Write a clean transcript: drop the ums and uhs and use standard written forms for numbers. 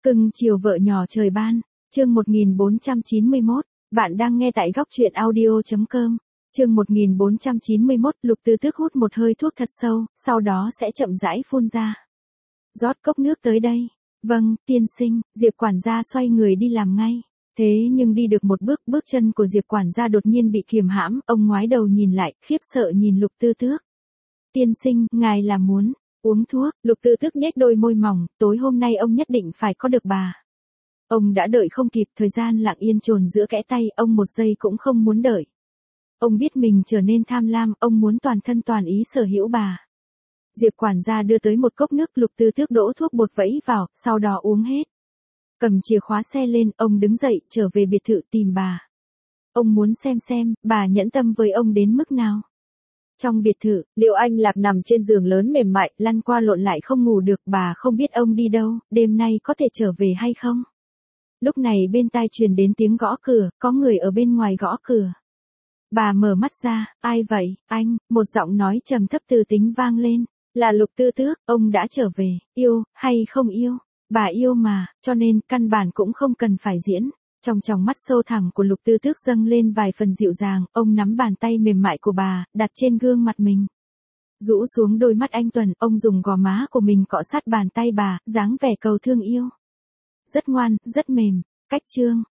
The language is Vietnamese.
Cưng chiều vợ nhỏ trời ban, chương 1491, bạn đang nghe tại góc truyện audio.com. Chương 1491, Lục Tư Tước hút một hơi thuốc thật sâu, sau đó sẽ chậm rãi phun ra. Rót cốc nước tới đây. Vâng, tiên sinh, Diệp quản gia xoay người đi làm ngay. Thế nhưng đi được một bước, bước chân của Diệp quản gia đột nhiên bị kiềm hãm, ông ngoái đầu nhìn lại, khiếp sợ nhìn Lục Tư Tước. Tiên sinh, ngài là muốn uống thuốc? Lục Tư Tước nhếch đôi môi mỏng, tối hôm nay ông nhất định phải có được bà. Ông đã đợi không kịp, thời gian lặng yên chồn giữa kẽ tay, ông một giây cũng không muốn đợi. Ông biết mình trở nên tham lam, ông muốn toàn thân toàn ý sở hữu bà. Diệp quản gia đưa tới một cốc nước, Lục Tư Tước đổ thuốc bột vẫy vào, sau đó uống hết. Cầm chìa khóa xe lên, ông đứng dậy, trở về biệt thự tìm bà. Ông muốn xem, bà nhẫn tâm với ông đến mức nào. Trong biệt thự, Liệu Anh Lạc nằm trên giường lớn mềm mại, lăn qua lộn lại không ngủ được, bà không biết ông đi đâu, đêm nay có thể trở về hay không. Lúc này bên tai truyền đến tiếng gõ cửa, có người ở bên ngoài gõ cửa. Bà mở mắt ra, ai vậy, anh, một giọng nói trầm thấp từ tính vang lên, là Lục Tư Tước, ông đã trở về, yêu, hay không yêu, bà yêu mà, cho nên, căn bản cũng không cần phải diễn. Trong tròng mắt sâu thẳm của Lục Tư Tước dâng lên vài phần dịu dàng, ông nắm bàn tay mềm mại của bà, đặt trên gương mặt mình. Rũ xuống đôi mắt anh tuấn, ông dùng gò má của mình cọ sát bàn tay bà, dáng vẻ cầu thương yêu. Rất ngoan, rất mềm, cách chương.